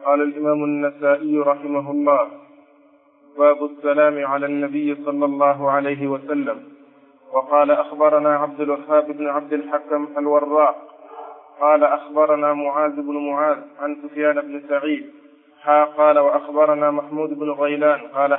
قال الإمام النسائي رحمه الله: باب السلام على النبي صلى الله عليه وسلم. وقال: أخبرنا عبد الوهاب بن عبد الحكم الوراق قال: أخبرنا معاذ بن معاذ عن سفيان بن سعيد قال: وأخبرنا محمود بن غيلان قال: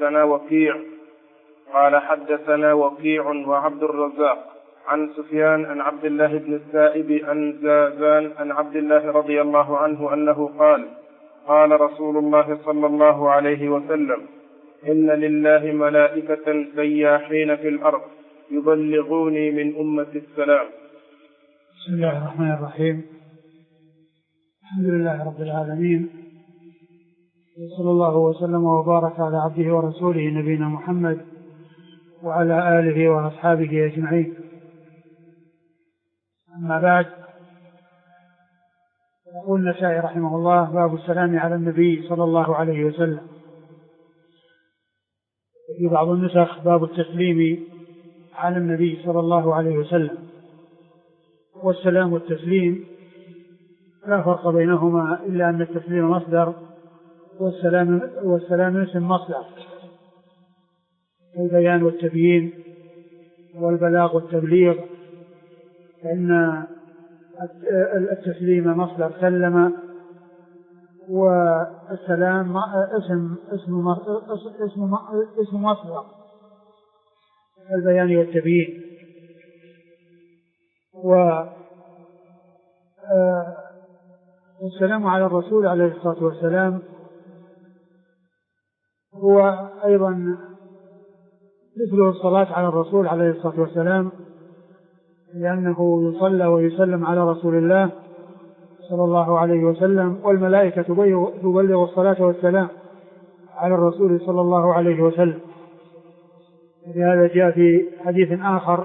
حدثنا وكيع وعبد الرزاق عن سفيان عن عبد الله بن السائب عن زازان عن عبد الله رضي الله عنه أنه قال: قال رسول الله صلى الله عليه وسلم: إن لله ملائكة سياحين في الأرض يبلغوني من أمة السلام. بسم الله الرحمن الرحيم. الحمد لله رب العالمين، وصلى الله وسلم وبارك على عبده ورسوله نبينا محمد وعلى آله وأصحابه أجمعين. أما بعد، يقول النسائي رحمه الله: باب السلام على النبي صلى الله عليه وسلم. في بعض النسخ باب التسليم على النبي صلى الله عليه وسلم. والسلام والتسليم لا فرق بينهما إلا أن التسليم مصدر والسلام اسم مصدر، البيان والتبيين والبلاغ والتبليغ، فإن التسليم مصدر سلم، والسلام اسم مصدر البيان والتبيين. والسلام على الرسول عليه الصلاة والسلام هو أيضا مثل الصلاة على الرسول عليه الصلاة والسلام، لأنه يصلى ويسلم على رسول الله صلى الله عليه وسلم، والملائكة تبلغ الصلاة والسلام على الرسول صلى الله عليه وسلم. لهذا جاء في حديث آخر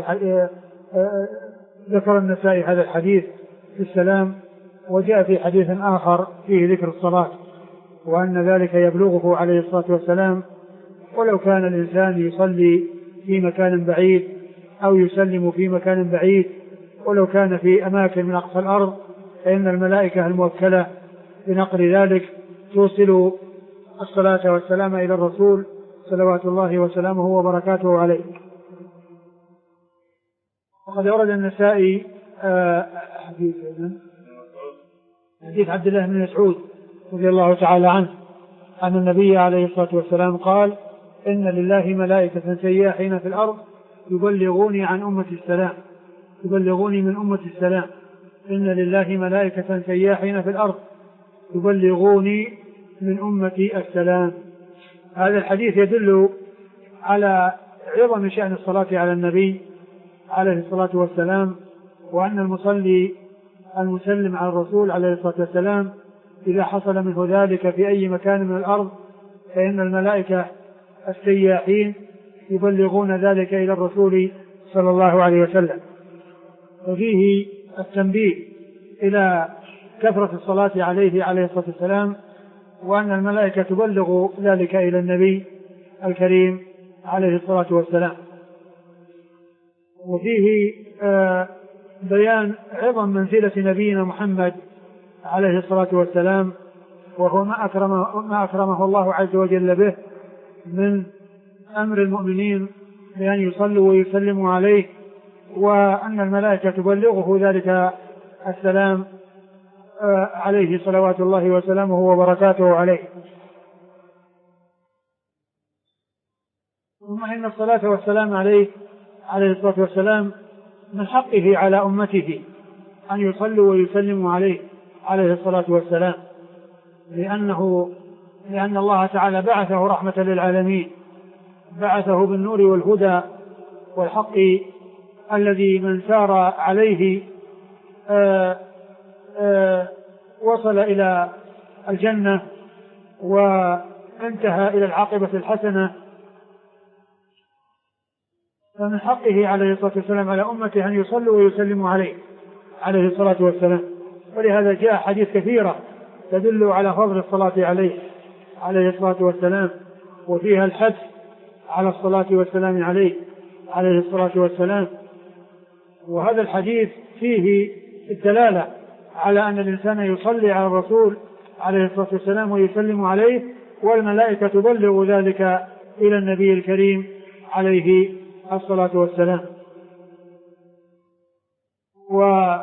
ذكر النسائي هذا الحديث في السلام، وجاء في حديث آخر فيه ذكر الصلاة، وأن ذلك يبلغه عليه الصلاة والسلام ولو كان الإنسان يصلي في مكان بعيد أو يسلم في مكان بعيد، ولو كان في أماكن من أقصى الأرض، فإن الملائكة الموكلة بنقل ذلك توصل الصلاة والسلام إلى الرسول صلوات الله وسلامه وبركاته عليه. وقد ورد النسائي حديث عبد الله بن مسعود رضي الله تعالى عنه أن النبي عليه الصلاة والسلام قال: إن لله ملائكة سياحين في الأرض يبلغوني عن أمة السلام، يبلغوني من أمة السلام. إن لله ملائكة سياحين في الأرض يبلغوني من أمة السلام. هذا الحديث يدل على عظم شأن الصلاة على النبي عليه الصلاة والسلام، وأن المصلي المسلم على الرسول عليه الصلاة والسلام إذا حصل منه ذلك في أي مكان من الأرض، فإن الملائكة السياحين يبلغون ذلك إلى الرسول صلى الله عليه وسلم. وفيه التنبيه إلى كثرة الصلاة عليه عليه الصلاة والسلام، وأن الملائكة تبلغ ذلك إلى النبي الكريم عليه الصلاة والسلام. وفيه بيان عظم منزلة نبينا محمد عليه الصلاة والسلام، وهو ما أكرمه الله عز وجل به من أمر المؤمنين بأن يصلوا ويسلموا عليه، وأن الملائكة تبلغه ذلك السلام عليه صلوات الله وسلامه وبركاته عليه. ثم إن الصلاة والسلام عليه الصلاة والسلام من حقه على أمته أن يصلوا ويسلموا عليه عليه الصلاة والسلام، لأن الله تعالى بعثه رحمة للعالمين، بعثه بالنور والهدى والحق الذي من سار عليه وصل إلى الجنة وانتهى إلى العاقبة الحسنة. فمن حقه عليه الصلاة والسلام على أمته أن يصلوا ويسلموا عليه عليه الصلاة والسلام. ولهذا جاء حديث كثيرة تدل على فضل الصلاة عليه عليه الصلاة والسلام، وفيها الحث على الصلاة والسلام عليه عليه الصلاة والسلام. وهذا الحديث فيه الدلالة على أن الإنسان يصلي على الرسول عليه الصلاة والسلام ويسلم عليه، والملائكة تبلغ ذلك إلى النبي الكريم عليه الصلاة والسلام. ومن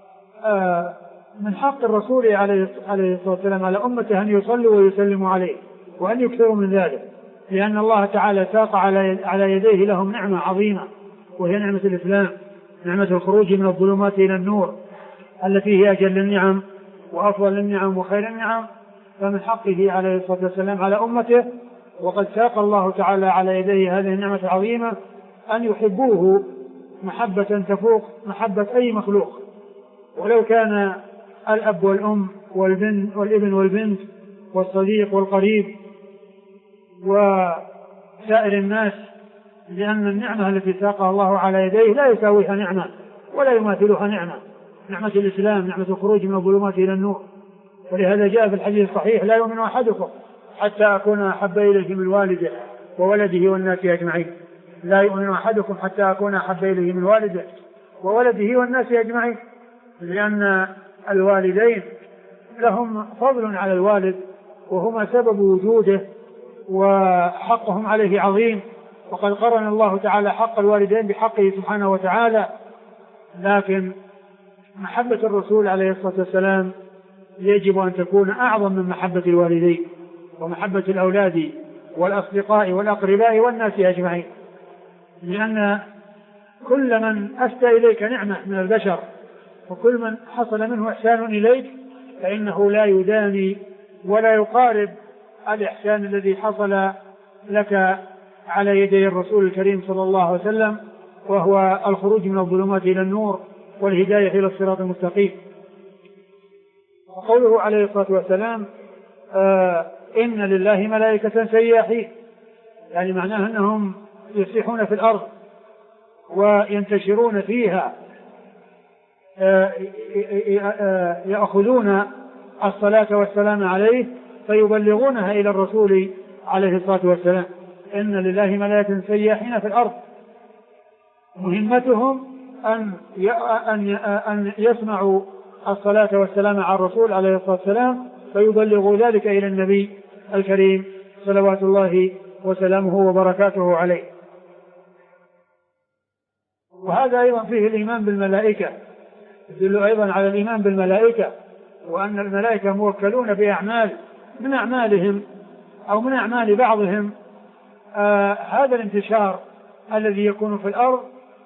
حق الرسول عليه الصلاة والسلام على أمته أن يصلوا ويسلموا عليه وأن يكثروا من ذلك، لأن الله تعالى ساق على يديه لهم نعمة عظيمة، وهي نعمة الإسلام، نعمة الخروج من الظلمات إلى النور، التي هي أجل النعم وأفضل النعم وخير النعم. فمن حقه عليه الصلاة والسلام على أمته، وقد ساق الله تعالى على يديه هذه النعمة العظيمة، أن يحبوه محبة تفوق محبة أي مخلوق، ولو كان الأب والأم والابن والبنت والصديق والقريب وسائر الناس، لأن النعمة التي ساقها الله على يديه لا يساويها نعمة ولا يماثلها نعمة، نعمة الإسلام، نعمة الخروج من الظلمات إلى النور. ولهذا جاء في الحديث الصحيح: لا يؤمن أحدكم حتى أكون أحب إليه من والده وولده والناس أجمعين. لا يؤمن أحدكم حتى أكون أحب إليه من والده وولده والناس أجمعين، لأن الوالدين لهم فضل على الوالد، وهما سبب وجوده وحقهم عليه عظيم، وقد قرن الله تعالى حق الوالدين بحقه سبحانه وتعالى. لكن محبة الرسول عليه الصلاة والسلام يجب أن تكون أعظم من محبة الوالدين ومحبة الأولاد والأصدقاء والأقرباء والناس أجمعين، لأن كل من أسدى إليك نعمة من البشر وكل من حصل منه إحسان إليك فإنه لا يداني ولا يقارب الإحسان الذي حصل لك على يدي الرسول الكريم صلى الله عليه وسلم، وهو الخروج من الظلمات إلى النور والهداية إلى الصراط المستقيم. وقوله عليه الصلاة والسلام: إن لله ملائكة سياحين، يعني معناه أنهم يسيحون في الأرض وينتشرون فيها، يأخذون الصلاة والسلام عليه فيبلغونها إلى الرسول عليه الصلاة والسلام. إن لله ملائكة سياحين في الأرض، مهمتهم أن يسمعوا الصلاة والسلام على الرسول عليه الصلاة والسلام فيبلغوا ذلك إلى النبي الكريم صلوات الله وسلامه وبركاته عليه. وهذا أيضا فيه الإيمان بالملائكة، يدل أيضا على الإيمان بالملائكة، وأن الملائكة موكلون بأعمال من أعمالهم أو من أعمال بعضهم هذا الانتشار الذي يكون في الأرض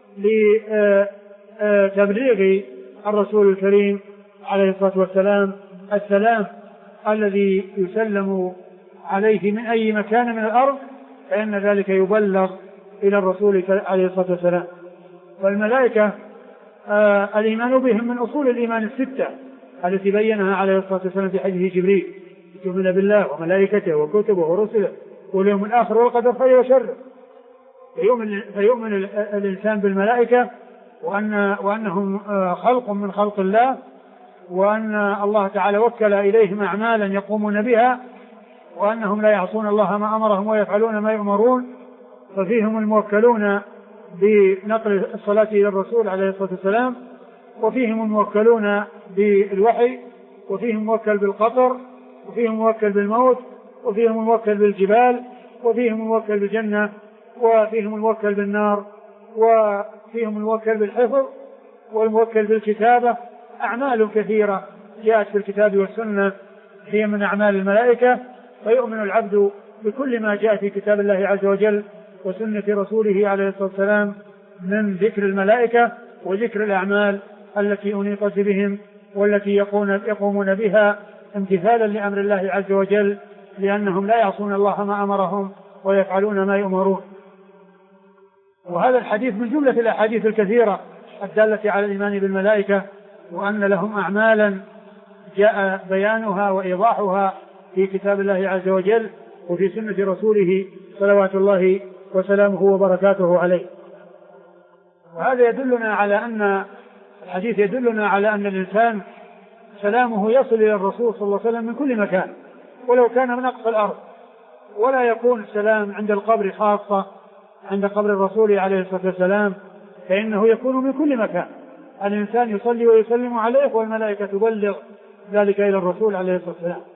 لتبليغ الرسول الكريم عليه الصلاة والسلام السلام الذي يسلم عليه من أي مكان من الأرض، فإن ذلك يبلغ إلى الرسول عليه الصلاة والسلام. والملائكة الإيمان بهم من أصول الإيمان الستة التي بينها عليه الصلاة والسلام في حديث جبريل: تؤمن بالله وملائكته وكتبه ورسله واليوم الآخر والقدر خيره وشره. فيؤمن الإنسان بالملائكة وأنهم خلق من خلق الله، وأن الله تعالى وكل إليهم أعمالا يقومون بها، وأنهم لا يعصون الله ما أمرهم ويفعلون ما يؤمرون. ففيهم الموكلون بنقل الصلاة إلى الرسول عليه الصلاة والسلام، وفيهم الموكلون بالوحي، وفيهم موكل بالقطر، وفيهم موكل بالموت، وفيهم الموكل بالجبال، وفيهم الموكل بالجنة، وفيهم الموكل بالنار، وفيهم الموكل بالحفظ والموكل بالكتابة. أعمال كثيرة جاءت في الكتاب والسنة هي من أعمال الملائكة. فيؤمن العبد بكل ما جاء في كتاب الله عز وجل وسنة رسوله عليه الصلاة والسلام من ذكر الملائكة وذكر الأعمال التي أنيطت بهم والتي يقومون بها امتثالا لأمر الله عز وجل، لأنهم لا يعصون الله ما أمرهم ويفعلون ما يؤمرون. وهذا الحديث من جملة الأحاديث الكثيرة الدالة على الإيمان بالملائكة، وأن لهم أعمالا جاء بيانها وإيضاحها في كتاب الله عز وجل وفي سنة رسوله صلوات الله وسلامه وبركاته عليه. وهذا يدلنا على أن الحديث يدلنا على أن الإنسان سلامه يصل إلى الرسول صلى الله عليه وسلم من كل مكان ولو كان من أقصى الأرض، ولا يكون السلام عند القبر خاصة عند قبر الرسول عليه الصلاة والسلام، فإنه يكون من كل مكان. الإنسان يصلي ويسلم عليه والملائكة تبلغ ذلك إلى الرسول عليه الصلاة والسلام.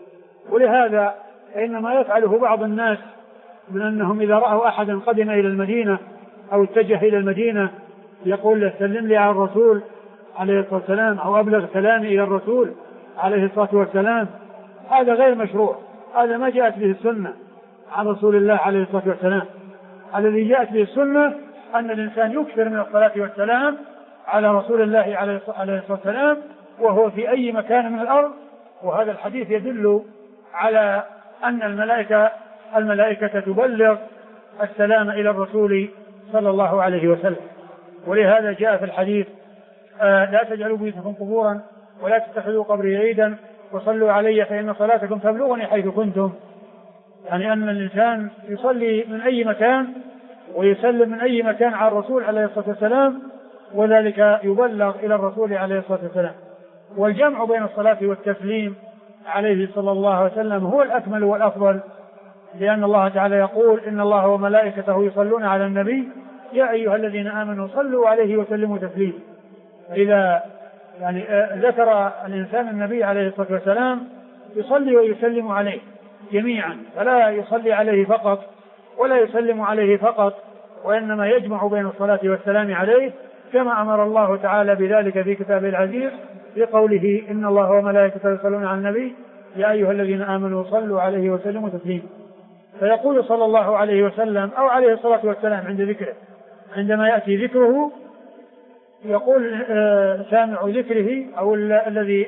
ولهذا إنما يفعله بعض الناس من أنهم إذا رأوا أحدا قدم إلى المدينة أو اتجه إلى المدينة يقول له سلم لي على الرسول عليه الصلاة والسلام أو أبلغ سلامي إلى الرسول عليه الصلاة والسلام. هذا غير مشروع، هذا ما جاءت به السنة عن رسول الله عليه الصلاة والسلام. الذي جاءت به السنة أن الإنسان يكثر من الصلاة والسلام على رسول الله عليه الصلاة والسلام وهو في أي مكان من الأرض. وهذا الحديث يدل على أن الملائكة تبلغ السلام إلى الرسول صلى الله عليه وسلم. ولهذا جاء في الحديث لا تجعلوا بيوتكم قبورا ولا تتخذوا قبري عيدا وصلوا علي فإن صلاتكم تبلغني حيث كنتم. يعني أن الإنسان يصلي من أي مكان ويسلم من أي مكان على الرسول عليه الصلاة والسلام وذلك يبلغ إلى الرسول عليه الصلاة والسلام. والجمع بين الصلاة والتسليم عليه صلى الله عليه وسلم هو الأكمل والأفضل، لأن الله تعالى يقول إن الله وملائكته يصلون على النبي يا أيها الذين آمنوا صلوا عليه وسلموا تسليما. إذا يعني ذكر الإنسان النبي عليه الصلاة والسلام يصلي ويسلم عليه جميعا، فلا يصلي عليه فقط ولا يسلم عليه فقط، وإنما يجمع بين الصلاة والسلام عليه كما أمر الله تعالى بذلك في كتابه العزيز في قوله إن الله وملائكته يصلون على النبي يا أيها الذين آمنوا صلوا عليه وسلموا تسليما. فيقول صلى الله عليه وسلم أو عليه الصلاة والسلام عند ذكره، عندما يأتي ذكره يقول سامع ذكره أو الذي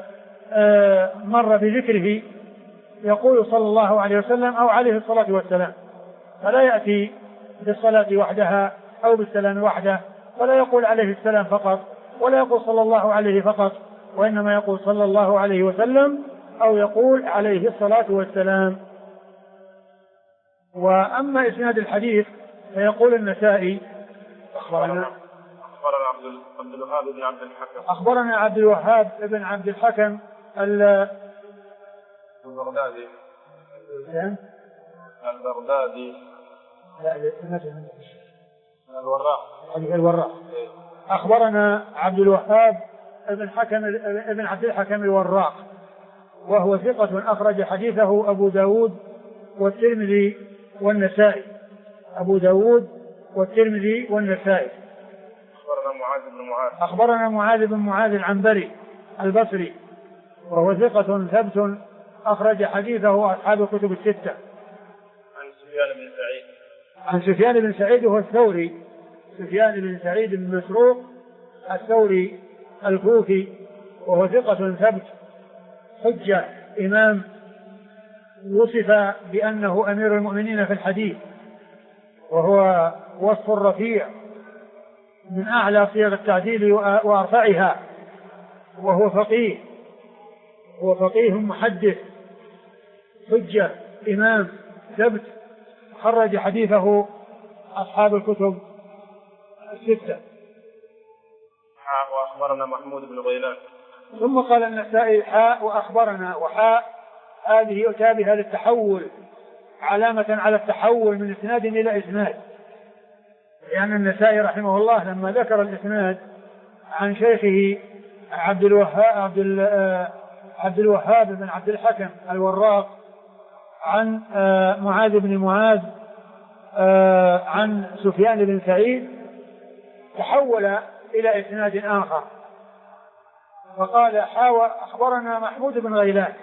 مر بذكره يقول صلى الله عليه وسلم أو عليه الصلاة والسلام، فلا يأتي بالصلاة وحدها أو بالسلام وحده، ولا يقول عليه السلام فقط ولا يقول صلى الله عليه فقط، وإنما يقول صلى الله عليه وسلم أو يقول عليه الصلاة والسلام. وأما إسناد الحديث فيقول النسائي أخبرنا عبد الوهاب بن عبد الحكم أخبرنا عبد الوهاب بن عبد الحكم البغدادي الوراق. أخبرنا عبد الوهاب بن عبد الحكم الوراق وهو ثقة أخرج حديثه أبو داود والترمذي والنسائي. أخبرنا معاذ بن معاذ العنبري البصري وهو ثقة ثبت أخرج حديثه أصحاب الكتب الستة. عن سفيان بن سعيد وهو الثوري، سفيان بن سعيد بن مسروق الثوري الكوفي وهو ثقة ثبت حجة إمام وصف بأنه أمير المؤمنين في الحديث، وهو وصف رفيع من أعلى صيغ التعديل وأرفعها، وهو فقيه محدث حجة إمام ثبت خرج حديثه أصحاب الكتب الستة. وأخبرنا محمود بن غيلان. ثم قال النسائي حاء وأخبرنا وحاء، هذه أتى بها للتحول، علامة على التحول من إسناد إلى إسناد، لأن النسائي رحمه الله لما ذكر الإسناد عن شيخه عبد الوهاب بن عبد الحكم الوراق عن معاذ بن معاذ عن سفيان بن سعيد تحول إلى إسناد آخر وقال أخبرنا محمود بن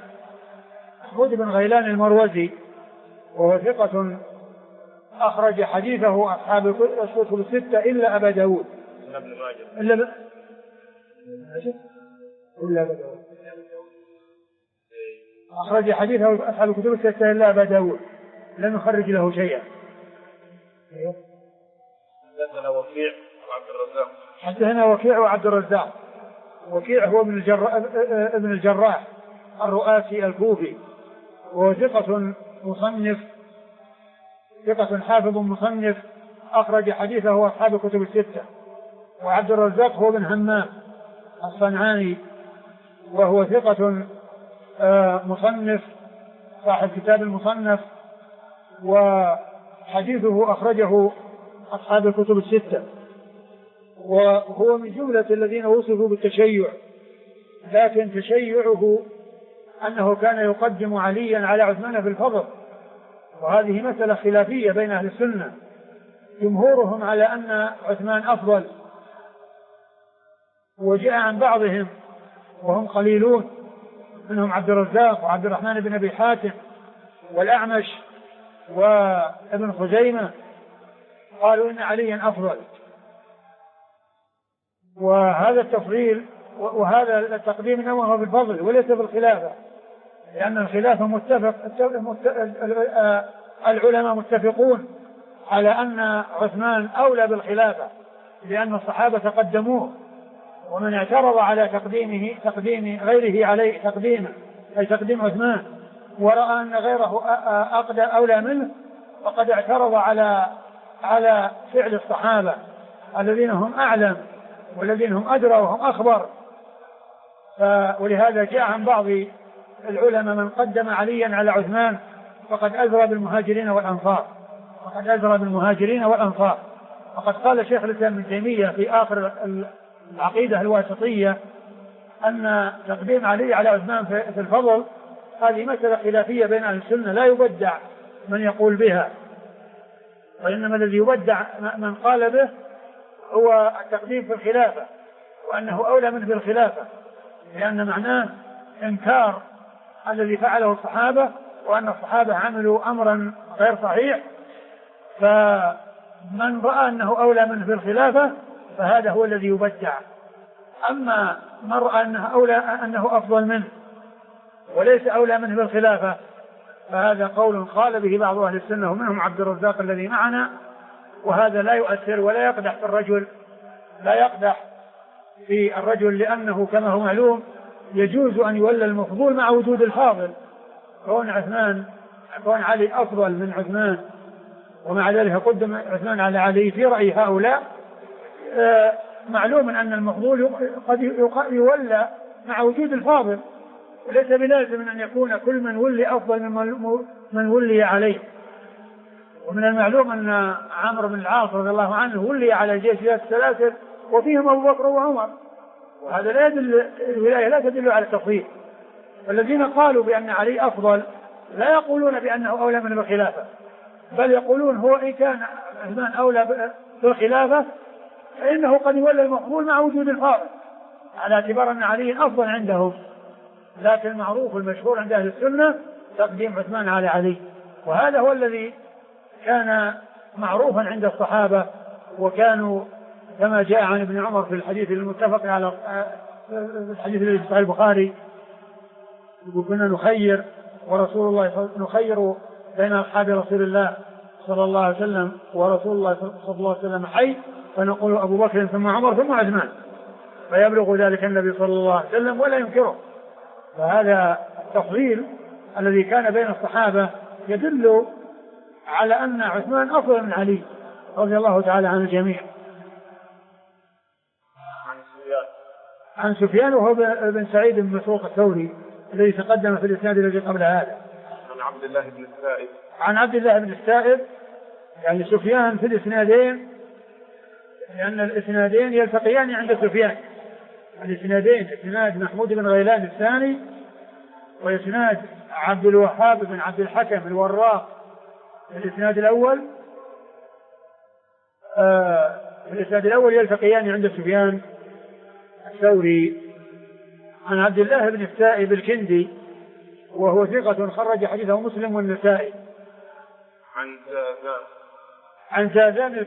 غيلان المروزي وهو ثقة أخرج حديثه أصحاب الكتب الستة إلا أبا داود أخرج حديثه أصحاب الكتب الستة إلا أبا داود لم يخرج له شيئا. حدثنا وكيع وعبد الرزاق. وكيع هو ابن الجراح الرؤاسي الكوفي وهو ثقة مصنف، ثقة حافظ مصنف أخرج حديثه أصحاب الكتب الستة. وعبد الرزاق هو بن همام الصنعاني وهو ثقة مصنف صاحب كتاب المصنف وحديثه أخرجه أصحاب الكتب الستة، وهو من جملة الذين وصفوا بالتشيع، لكن تشيعه أنه كان يقدم عليا على عثمان في الفضل، وهذه مسألة خلافية بين أهل السنة، جمهورهم على أن عثمان أفضل، وجاء عن بعضهم وهم قليلون منهم عبد الرزاق وعبد الرحمن بن أبي حاتم والأعمش وابن خزيمة قالوا إن عليا أفضل. وهذا التفضيل وهذا التقديم إنما هو بالفضل وليس بالخلافة، لأن الخلافة العلماء متفقون على أن عثمان أولى بالخلافة، لأن الصحابة قدموه، ومن اعترض على تقديم غيره عليه تقديمه أي تقديم عثمان ورأى أن غيره أولى منه فقد اعترض على فعل الصحابة الذين هم أعلم والذين هم أدرى وهم أخبر. ولهذا جاء عن بعض العلماء من قدم عليا على عثمان فقد أزرى بالمهاجرين والأنصار. وقد قال شيخ الإسلام ابن تيمية في آخر العقيدة الواسطية أن تقديم علي على عثمان في الفضل هذه مسألة خلافية بين أهل السنة لا يبدع من يقول بها، وإنما الذي يبدع من قال به هو التقديم في الخلافة وأنه أولى منه بالخلافة، لأن معناه إنكار الذي فعله الصحابة وأن الصحابة عملوا أمرا غير صحيح، فمن رأى أنه أولى منه بالخلافة فهذا هو الذي يبدع. أما من رأى أنه أفضل منه وليس أولى منه بالخلافة فهذا قول قال به بعض أهل السنة ومنهم عبد الرزاق الذي معنا، وهذا لا يؤثر ولا يقدح في الرجل لأنه كما هو معلوم يجوز أن يولى المفضول مع وجود الفاضل، كون علي أفضل من عثمان ومع ذلك قدم عثمان على علي في رأي هؤلاء، معلوم أن المفضول قد يولى مع وجود الفاضل، وليس بلازم أن يكون كل من ولي أفضل من ولي عليه. ومن المعلوم أن عمرو بن العاص رضي الله عنه ولي على جيش ذات السلاسل وفيهم أبو بكر وعمر، وهذا لا يدل، الولاية لا تدل على التفضيل. والذين قالوا بأن علي أفضل لا يقولون بأنه أولى من الخلافة، بل يقولون هو إن كان عثمان أولى بالخلافة فإنه قد يولى المفضول مع وجود الفاضل، على اعتبار أن علي أفضل عندهم. لكن المعروف والمشهور عند أهل السنة تقديم عثمان على علي، وهذا هو الذي كان معروفا عند الصحابة، وكانوا كما جاء عن ابن عمر في الحديث المتفق على الحديث الذي في صحيح البخاري، كنا نخير ورسول الله نخير بين أصحاب رسول الله صلى الله عليه وسلم ورسول الله صلى الله عليه وسلم حي، فنقول أبو بكر ثم عمر ثم عثمان، فيبلغ ذلك النبي صلى الله عليه وسلم ولا ينكره. فهذا التفضيل الذي كان بين الصحابة يدل على أن عثمان أفضل من علي رضي الله تعالى عن الجميع. عن سفيان وهو بن سعيد بن مسروق الثوري الذي تقدم في الإسناد الذي قبل هذا. عن عبد الله بن السائب يعني سفيان في الإسنادين، لأن الإسنادين يلتقيان عند سفيان، الإسنادين إسناد محمود بن غيلان الثاني وإسناد عبد الوهاب بن عبد الحكم الوراق في الإسناد الأول، في الإسناد الأول يلتقيان عند سفيان الثوري. عن عبد الله بن السائب الكندي وهو ثقة خرج حديثه مسلم والنسائي. عن زازان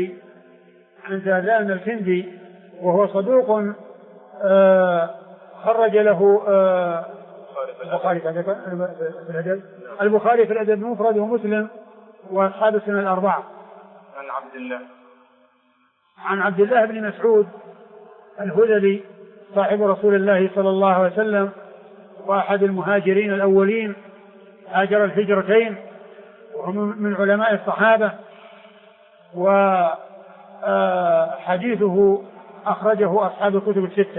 الكندي وهو صدوق خرج له البخاري في الأدب المفرد ومسلم وأصحاب السنن الأربعة. عن عبد الله بن مسعود الهذلي صاحب رسول الله صلى الله عليه وسلم وأحد المهاجرين الأولين، هاجر الهجرتين وهم من علماء الصحابة، وحديثه أخرجه أصحاب الكتب الستة.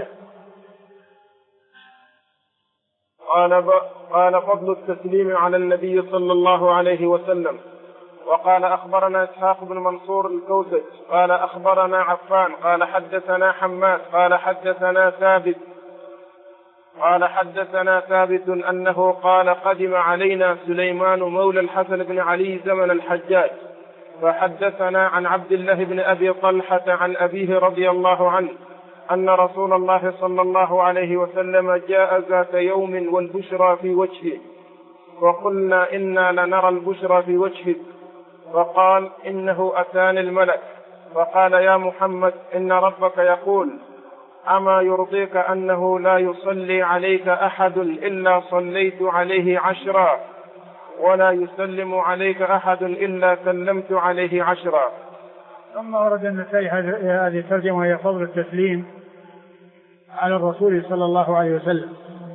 قال فضل التسليم على النبي صلى الله عليه وسلم. وقال أخبرنا إسحاق بن منصور الكوسج قال أخبرنا عفان قال حدثنا حماد قال حدثنا ثابت قال حدثنا ثابت أنه قال قدم علينا سليمان مولى الحسن بن علي زمن الحجاج فحدثنا عن عبد الله بن أبي طلحة عن أبيه رضي الله عنه أن رسول الله صلى الله عليه وسلم جاء ذات يوم والبشرى في وجهه وقلنا إنا لنرى البشرى في وجهك فقال إنه أتاني الملك فقال يا محمد إن ربك يقول أما يرضيك أنه لا يصلي عليك أحد إلا صليت عليه 10 ولا يسلم عليك أحد إلا سلمت عليه 10. ثم ورد النسائي هذه الترجمة وهي فضل التسليم على الرسول صلى الله عليه وسلم.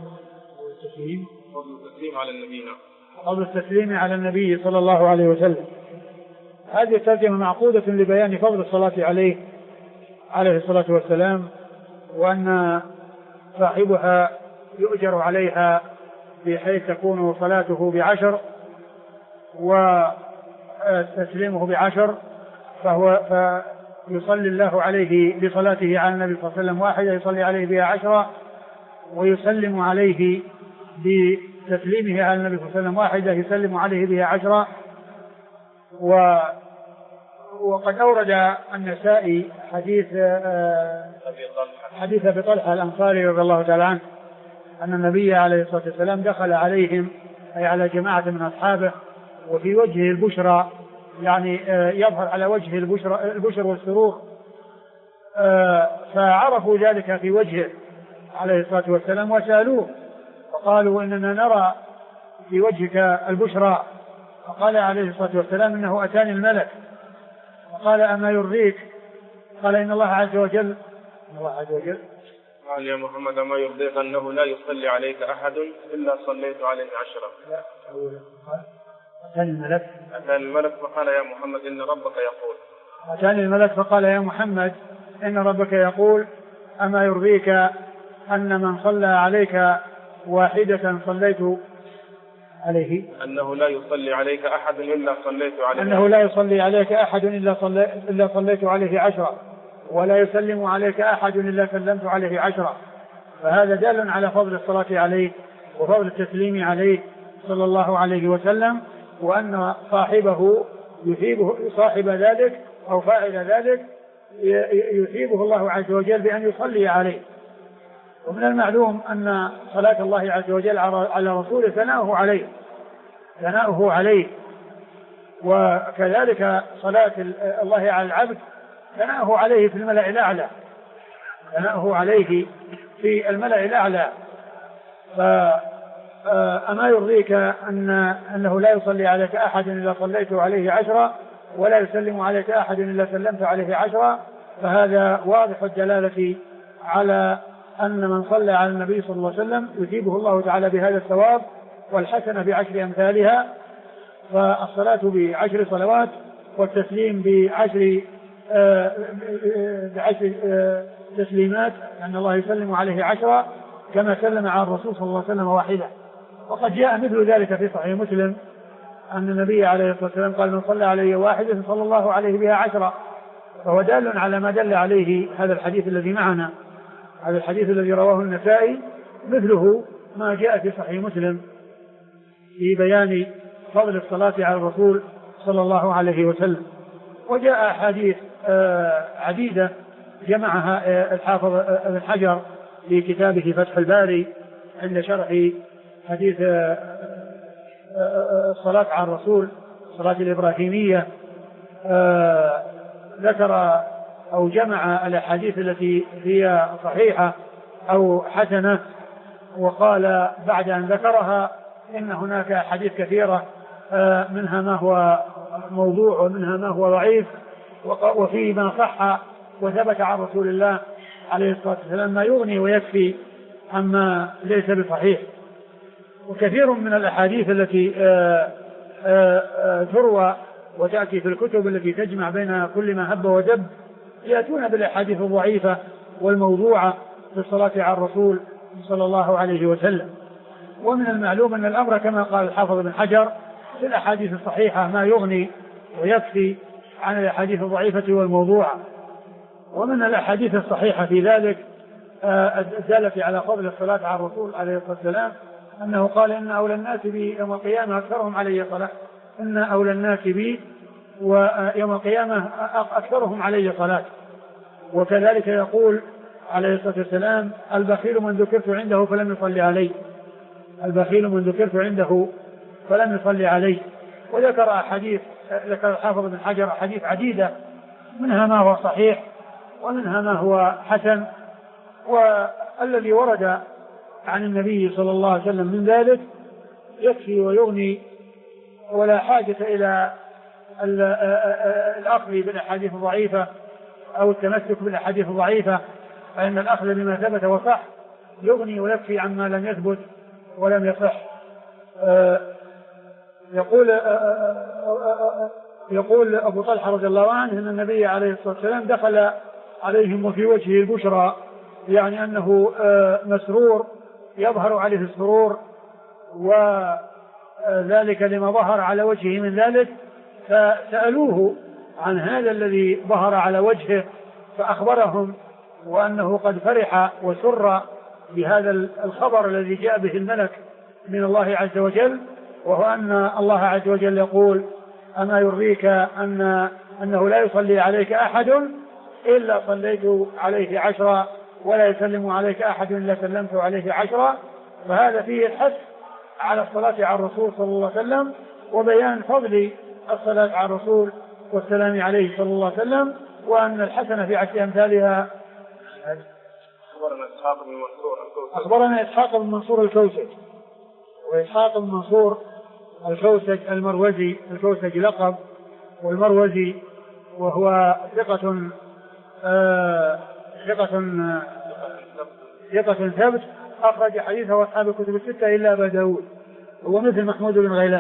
فضل التسليم على النبي. فضل التسليم على النبي صلى الله عليه وسلم. هذه الترجمة معقودة لبيان فضل الصلاة عليه الصلاة والسلام وأن صاحبها يؤجر عليها بحيث تكون صلاته ب10 وتسليمه ب10 فيصلي الله عليه بصلاته على النبي صلى الله عليه وسلم واحدة يصلي عليه بها 10 ويسلم عليه بتسليمه على النبي صلى الله عليه وسلم واحدة يسلم عليه بها 10. وقد أورد النسائي حديث أبي طلحة الأنصاري رضي الله تعالى عنه أن النبي عليه الصلاة والسلام دخل عليهم أي على جماعة من أصحابه وفي وجهه البشرى يعني يظهر على وجهه البشر والسرور فعرفوا ذلك في وجهه عليه الصلاة والسلام وسألوه فقالوا إننا نرى في وجهك البشرى فقال عليه الصلاة والسلام إنه أتاني الملك فقال أما يرضيك قال إن الله عز وجل قال يا محمد ما يرضيك أنه لا يصلي عليك أحد إلا صليت عليه 10. أتاني الملك فقال يا محمد إن ربك يقول أتاني الملك فقال يا محمد إن ربك يقول أما يرضيك أن من صلى عليك واحدة صليت عليه أنه لا يصلي عليك أحد إلا صليت عليه أنه لا يصلي عليك أحد إلا صليت عليه 10 ولا يسلم عليك أحد إلا سلمت عليه 10. فهذا دال على فضل الصلاة عليه وفضل التسليم عليه صلى الله عليه وسلم وأن صاحبه يثيبه صاحب ذلك أو فاعل ذلك يثيبه الله عز وجل بأن يصلي عليه. ومن المعلوم أن صلاة الله عز وجل على رسوله ثناؤه عليه وكذلك صلاة الله على العبد ثناؤه عليه في الملأ الأعلى فأما يرضيك أنه لا يصلي عليك أحد إلا صليت عليه 10 ولا يسلم عليك أحد إلا سلمت عليه 10. فهذا واضح الدلالة على أن من صلى على النبي صلى الله عليه وسلم يثيبه الله تعالى بهذا الثواب والحسنة ب10 أمثالها. فالصلاة ب10 صلوات والتسليم ب10 تسليمات أن الله يسلم عليه 10 كما سلم على الرسول صلى الله عليه وسلم واحدة. وقد جاء مثل ذلك في صحيح مسلم أن النبي عليه الصلاة والسلام قال من صلى عليه واحدة صلى الله عليه بها 10. فهو دال على ما دل عليه هذا الحديث الذي معنا. هذا الحديث الذي رواه النسائي مثله ما جاء في صحيح مسلم في بيان فضل الصلاة على الرسول صلى الله عليه وسلم. وجاء أحاديث عديدة جمعها الحافظ ابن حجر في كتابه فتح الباري عند شرح حديث الصلاة على الرسول الصلاة الإبراهيمية. ذكر أو جمع الأحاديث التي هي صحيحة أو حسنة وقال بعد أن ذكرها إن هناك أحاديث كثيرة منها ما هو موضوع ومنها ما هو ضعيف وفي ما صح وثبت عن رسول الله عليه الصلاة والسلام ما يغني ويكفي عما ليس بصحيح. وكثير من الأحاديث التي تروى وتأتي في الكتب التي تجمع بين كل ما هب ودب يأتون بالأحاديث الضعيفة والموضوعة في الصلاة على الرسول صلى الله عليه وسلم. ومن المعلوم أن الأمر كما قال الحافظ بن حجر في الأحاديث الصحيحة ما يغني ويكفي عن الأحاديث الضعيفة والموضوعة. ومن الأحاديث الصحيحة في ذلك الدالة على فضل الصلاة على الرسول عليه الصلاة والسلام أنه قال إن أولى الناس بي يوم القيامة أكثرهم علي صلاة، إن أولى الناس بي ويوم القيامة أكثرهم علي صلاة. وكذلك يقول عليه الصلاة والسلام البخيل من ذكرت عنده فلم يصلي علي، البخيل من ذكرت عنده فلم يصلي علي. وذكر أحاديث، ذكر الحافظ بن حجر أحاديث عديدة منها ما هو صحيح ومنها ما هو حسن، والذي ورد عن النبي صلى الله عليه وسلم من ذلك يكفي ويغني، ولا حاجة إلى الأخذ بالأحاديث الضعيفة أو التمسك بالأحاديث الضعيفة، فإن الأخذ بما ثبت وصح يغني ويكفي عما لم يثبت ولم يصح. يقول أبو طلحة رضي الله عنه أن النبي عليه الصلاة والسلام دخل عليهم وفي وجهه البشرى، يعني أنه مسرور يظهر عليه السرور، وذلك لما ظهر على وجهه من ذلك، فسألوه عن هذا الذي ظهر على وجهه فأخبرهم وأنه قد فرح وسر بهذا الخبر الذي جاء به الملك من الله عز وجل، وهو أن الله عز وجل يقول أما يريك أنه لا يصلي عليك أحد إلا صليت عليه 10 ولا يسلم عليك أحد إلا سلمت عليه 10. فهذا فيه الحث على الصلاة على الرسول صلى الله عليه وسلم وبيان فضل الصلاة على الرسول والسلام عليه صلى الله عليه وسلم، وأن الحسنة في 10 أمثالها. أخبرنا إسحاق بن منصور الكوسج، وإسحاق بن منصور الكوسج المروزي، الكوسج لقب، والمروزي وهو ثقة ثبت أخرج حديثه أصحاب الكتب الستة إلا أبا داود. هو مثل محمود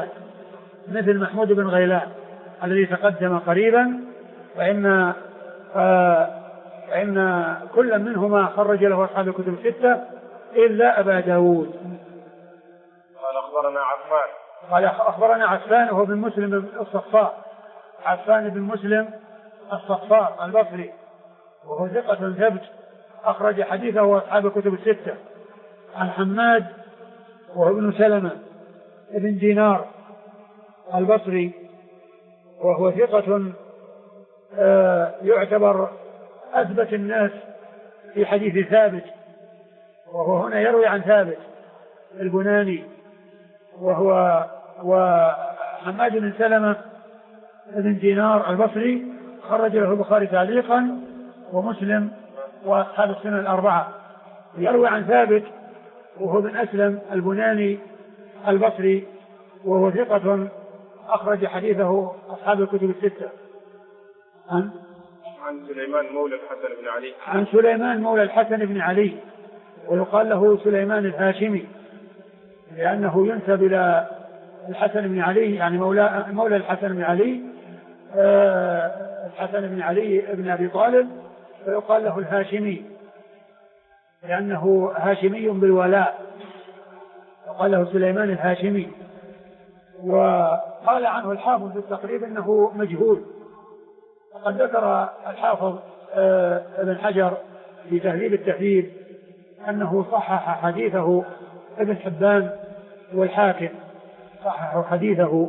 بن غيلان الذي تقدم قريبا، فإن كل منهما خرج له أصحاب الكتب الستة إلا أبا داود. قال أخبرنا عفان وهو بن مسلم الصفار، عفان بن مسلم الصفار البصري، وهو ثقة ثبت أخرج حديثه أصحاب الكتب الستة. عن حماد وهو ابن سلمة ابن دينار البصري، وهو ثقة يعتبر أثبت الناس في حديث ثابت، وهو هنا يروي عن ثابت البناني، وحماد بن سلمة ابن دينار البصري خرج له البخاري تعليقا ومسلم وأصحاب السنن الأربعة. يروي عن ثابت وهو بن أسلم البناني البصري، وهو ثقة أخرج حديثه أصحاب الكتب الستة. عن سليمان مولى الحسن بن علي، عن سليمان مولى الحسن بن علي، ويقال له سليمان الهاشمي لأنه ينسب إلى الحسن بن علي، يعني مولى الحسن بن علي، الحسن بن علي بن أبي طالب، فيقال له الهاشمي لأنه هاشمي بالولاء، يقال له سليمان الهاشمي. وقال عنه الحافظ في التقريب أنه مجهول، وقد ذكر الحافظ ابن حجر في تهذيب التهذيب أنه صحح حديثه ابن حبان والحاكم، صححوا حديثه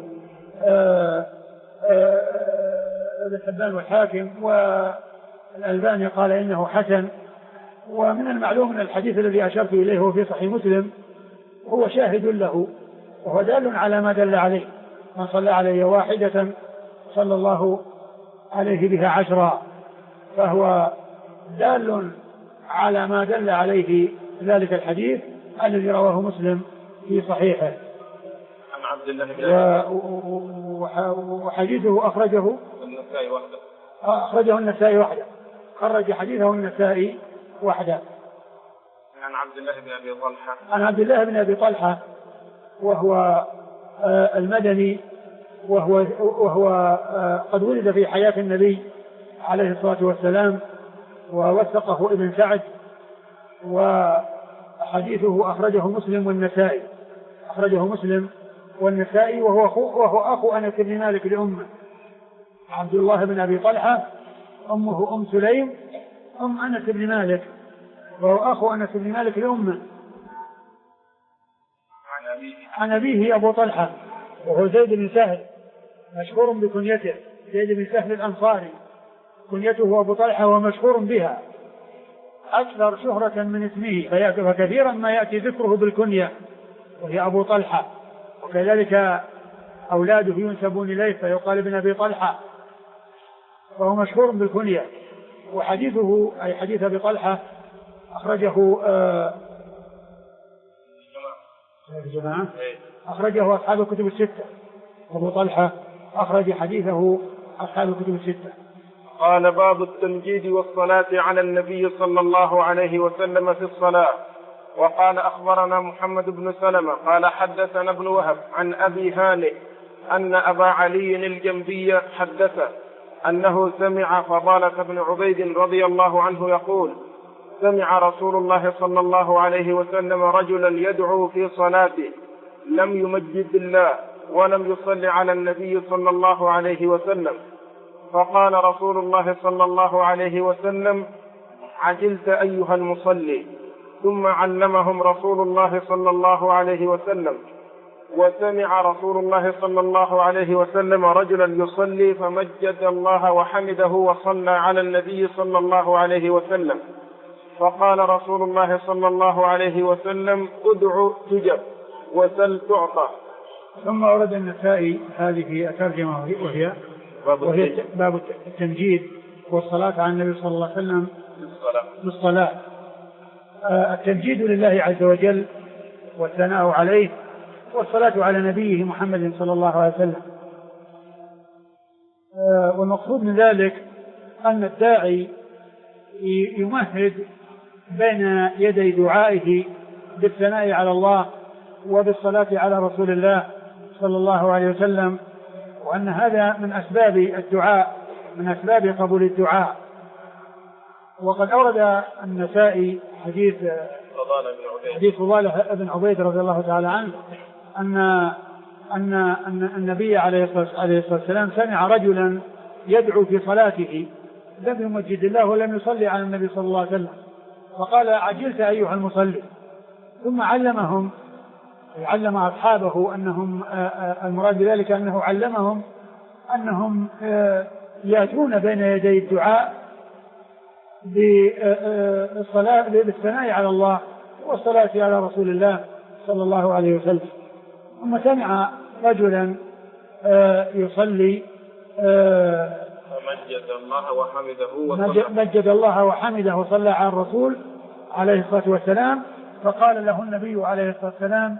ابن حبان والحاكم، والألباني قال إنه حسن. ومن المعلوم أن الحديث الذي أشرت إليه هو في صحيح مسلم هو شاهد له، وهو دال على ما دل عليه، من صلى علي 1 صلى الله عليه بها 10، فهو دال على ما دل عليه ذلك الحديث الذي رواه مسلم في صحيحه. عن عبد الله بن وحديثه أخرجه النسائي وحده، أخرجه النسائي وحده، خرج حديثه النسائي وحده. عن عبد الله بن أبي طلحة، عن عبد الله بن أبي طلحة وهو المدني، وهو قد ولد في حياة النبي عليه الصلاة والسلام، ووثقه ابن سعد، وحديثه أخرجه مسلم والنسائي، أخرجه مسلم والنسائي، وهو أخو أنس بن مالك لأمه، عبد الله بن أبي طلحة، أمه أم سليم أم أنس بن مالك وهو أخو أنس بن مالك لأمه. عن أبيه أبو طلحة وهو زيد بن سهل مشهور بكنيته، زيد بن سهل الأنصاري كنيته أبو طلحة ومشهور بها أكثر شهرة من اسمه، فكثيرا ما يأتي ذكره بالكنية وهي أبو طلحة، وكذلك أولاده ينسبون إليه فيقال ابن أبي طلحة، وهو مشهور بالكنية. وحديثه أي حديث أبي طلحة أخرجه أصحاب الكتب الستة. أبو طلحة أخرج حديثه أصحاب الكتب الستة. قال باب التمجيد والصلاة على النبي صلى الله عليه وسلم في الصلاة. وقال أخبرنا محمد بن سلمة قال حدثنا ابن وهب عن أبي هانئ أن أبا علي الجنبي حدثه أنه سمع فضالة بن عبيد رضي الله عنه يقول سمع رسول الله صلى الله عليه وسلم رجلا يدعو في صلاته لم يمجد الله ولم يصل على النبي صلى الله عليه وسلم، فقال رسول الله صلى الله عليه وسلم عجلت أيها المصلي، ثم علمهم رسول الله صلى الله عليه وسلم. وسمع رسول الله صلى الله عليه وسلم رجلا يصلي فمجد الله وحمده وصلى على النبي صلى الله عليه وسلم، فقال رسول الله صلى الله عليه وسلم ادع تجب وسل تعطى. ثم أورد النسائي هذه الترجمة وهي باب التمجيد والصلاة على النبي صلى الله عليه وسلم بالصلاة. التمجيد لله عز وجل والثناء عليه والصلاة على نبيه محمد صلى الله عليه وسلم. والمقصود من ذلك أن الداعي يمهد بين يدي دعائه بالثناء على الله وبالصلاة على رسول الله صلى الله عليه وسلم، وأن هذا من أسباب الدعاء، من أسباب قبول الدعاء. وقد أورد النسائي حديث فضالة بن عبيد رضي الله تعالى عنه أن النبي عليه الصلاة والسلام سمع رجلا يدعو في صلاته لم يمجد الله ولم يصلي على النبي صلى الله عليه وسلم، فقال عجلت أيها المصلي، ثم علم أصحابه أنهم المراد بذلك أنه علمهم أنهم يأتون بين يدي الدعاء بالثناء على الله والصلاة على رسول الله صلى الله عليه وسلم. ثم سمع رجلا يصلي مجد الله وحمده وصلى على الرسول عليه الصلاة والسلام، فقال له النبي عليه الصلاة والسلام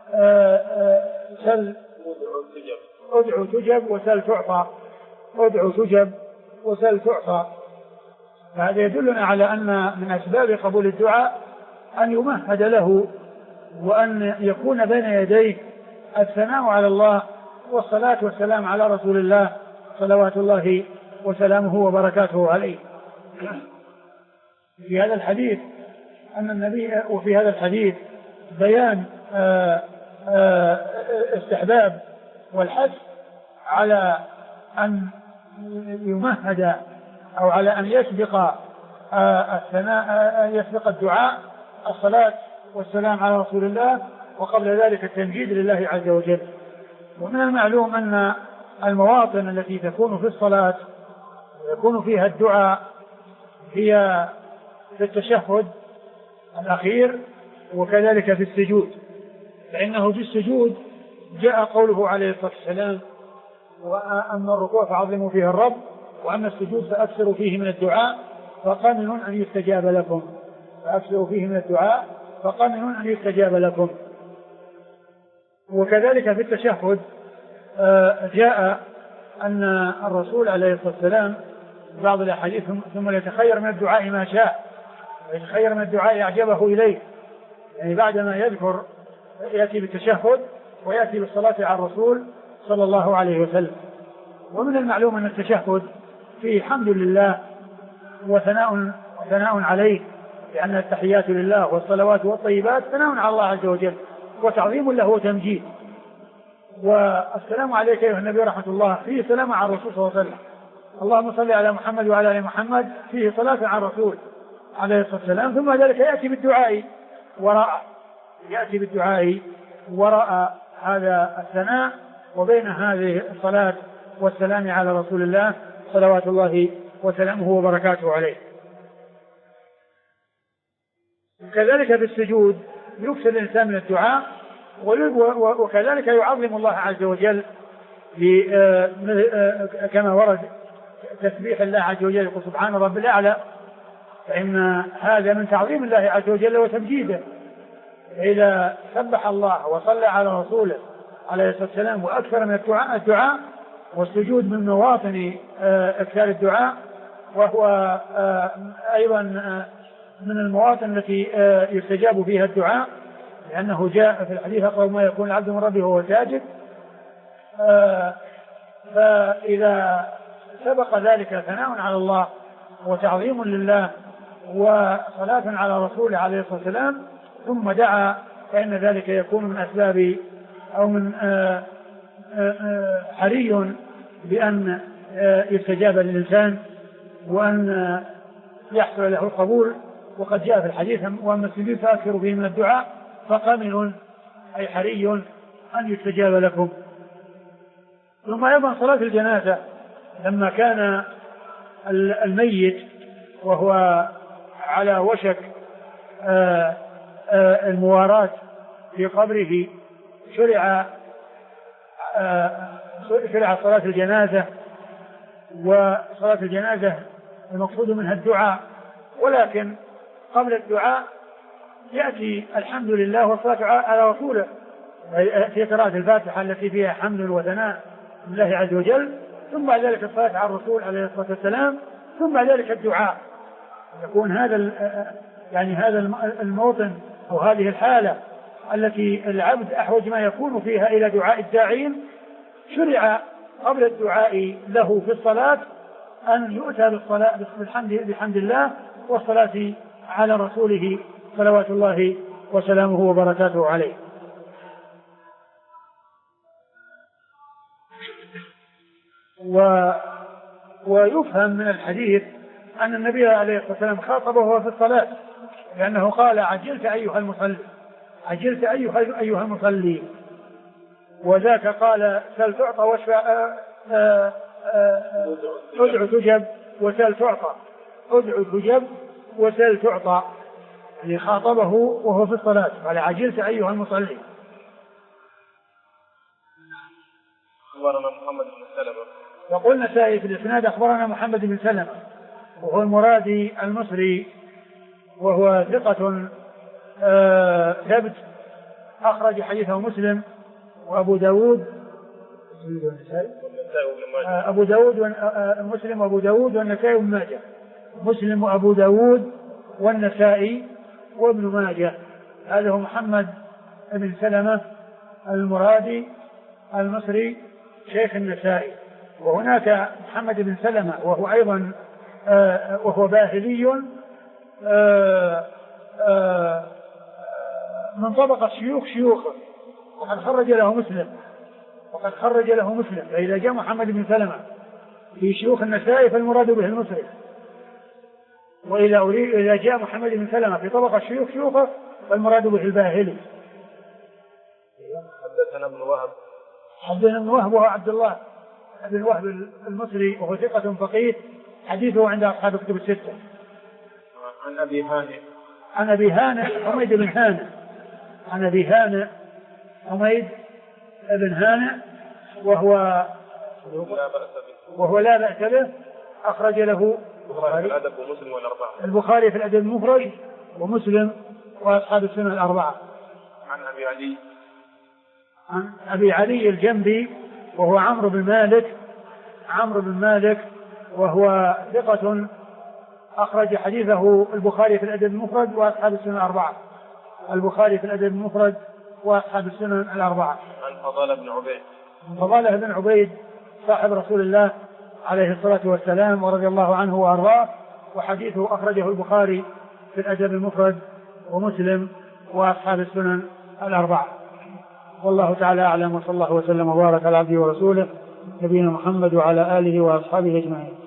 ادعو تجب وسل تعطى، ادعو تجب وسل تعطى. فهذا يدلنا على أن من أسباب قبول الدعاء أن يمهد له وأن يكون بين يديه الثناء على الله والصلاة والسلام على رسول الله صلوات الله وسلامه وبركاته عليه. في هذا الحديث أن النبي وفي هذا الحديث بيان استحباب والحث على أن يمهد أو على أن يسبق يسبق الدعاء الصلاة والسلام على رسول الله، وقبل ذلك التمجيد لله عز وجل. ومن المعلوم أن المواطن التي تكون في الصلاة ويكون فيها الدعاء هي في التشهد الأخير وكذلك في السجود، فإنه في السجود جاء قوله عليه الصلاة والسلام وأما الركوع فعظموا فيه الرب وأما السجود فأكثروا فيه من الدعاء فقننوا أن يستجاب لكم، فأكثروا فيه من الدعاء فقننوا أن يستجاب لكم. وكذلك في التشهد جاء أن الرسول عليه الصلاة والسلام بعض الأحاديث ثم يتخير من الدعاء ما شاء، ويتخير من الدعاء أعجبه إليه، يعني بعدما يذكر يأتي بالتشهد ويأتي بالصلاة على الرسول صلى الله عليه وسلم. ومن المعلوم أن التشهد فيه حمد لله وثناء عليه، لأن التحيات لله والصلوات والطيبات ثناء على الله عز وجل وتعظيم له وتمجيد. والسلام عليك أيها النبي رحمة الله فيه سلام على الرسول صلى الله عليه وسلم، اللهم صل على محمد وعلى آل محمد فيه صلاة على الرسول عليه الصلاة والسلام، ثم ذلك يأتي بالدعاء وراء هذا الثناء، وبين هذه الصلاة والسلام على رسول الله صلوات الله وسلامه وبركاته عليه. كذلك في السجود يكثر الإنسان من الدعاء، وكذلك يعظم الله عز وجل كما ورد تسبيح الله عز وجل يقول سبحان رب الأعلى، فإن هذا من تعظيم الله عز وجل وتمجيده. إذا سبح الله وصلى على رسوله عليه الصلاة والسلام وأكثر من الدعاء، والسجود من مواطن إكثار الدعاء، وهو أيضا من المواطن التي يستجاب فيها الدعاء، لأنه جاء في الحديث أقرب ما يكون العبد من ربه وهو ساجد. فإذا سبق ذلك ثناء على الله وتعظيم لله وصلاة على رسوله عليه الصلاة والسلام ثم دعا، فإن ذلك يكون من أسباب أو من حري بأن يستجاب للإنسان وأن يحصل له القبول. وقد جاء في الحديث وأما السجود فأكثروا به من الدعاء فقمن أي حري أن يستجاب لكم. ثم أيضا صلاة الجنازة لما كان الميت وهو على وشك المواراة في قبره شرع صلاة الجنازة، وصلاة الجنازة المقصود منها الدعاء، ولكن قبل الدعاء يأتي الحمد لله والصلاة على رسوله في قراءة الفاتحة التي فيها حمد وثناء لله عز وجل، ثم بعد ذلك الصلاة على الرسول عليه الصلاة والسلام، ثم بعد ذلك الدعاء. يكون هذا الموطن أو هذه الحالة التي العبد أحوج ما يكون فيها إلى دعاء الداعين، شرع قبل الدعاء له في الصلاة أن يؤتى بالصلاة بحمد الله والصلاة على رسوله صلوات الله وسلامه وبركاته عليه. ويفهم من الحديث أن النبي عليه الصلاة والسلام خاطبه وهو في الصلاة، لأنه قال عجلت أيها المصلي، عجلت أيها المصلي، وذاك قال سل تعطى واشفع ادع تجب وسل تعطى، ادع تجب وسل تعطى، يعني خاطبه وهو في الصلاة قال عجلت أيها المصلي. أخبرنا محمد بن سلمة. يقول النسائي في الإسناد أخبرنا محمد بن سلمة وهو المرادي المصري، وهو ثقة ثبت أخرج حديثه مسلم وأبو داود مسلم وأبو داود والنسائي وابن ماجه، مسلم وأبو داود والنسائي وابن ماجه. هذا هو محمد بن سلمة المرادي المصري شيخ النسائي. وهناك محمد بن سلمة وهو أيضا وهو باهلي من طبقة شيوخه، وقد خرج له مسلم، فإذا جاء محمد بن سلمة في شيوخ النسائي فالمراد به المصري، وإذا جاء محمد بن سلمة في طبقة شيوخه فالمراد به الباهلي. حدثنا ابن وهب وهو عبد الله بن وهب المصري، وهو ثقة فقيه، حديثه عند أصحاب الكتب الستة. عن أبي هانئ حميد بن هانئ، عن أبي هانئ حميد بن هانئ وهو لا بأس به، أخرج له البخاري في الأدب المفرد ومسلم وأصحاب السنة الأربعة. عن أبي علي الجنبي وهو عمرو بن مالك وهو ثقة أخرج حديثه البخاري في الأدب المفرد وأصحاب السنن الأربعة. البخاري في الأدب المفرد وأصحاب السنن الأربعة. عن فضالة بن عبيد صاحب رسول الله عليه الصلاة والسلام ورضي الله عنه وأرضاه، وحديثه أخرجه البخاري في الأدب المفرد ومسلم وأصحاب السنن الأربعة. والله تعالى أعلم، وصلى الله وسلم وبارك على عبده ورسوله نبينا محمد وعلى آله وأصحابه أجمعين.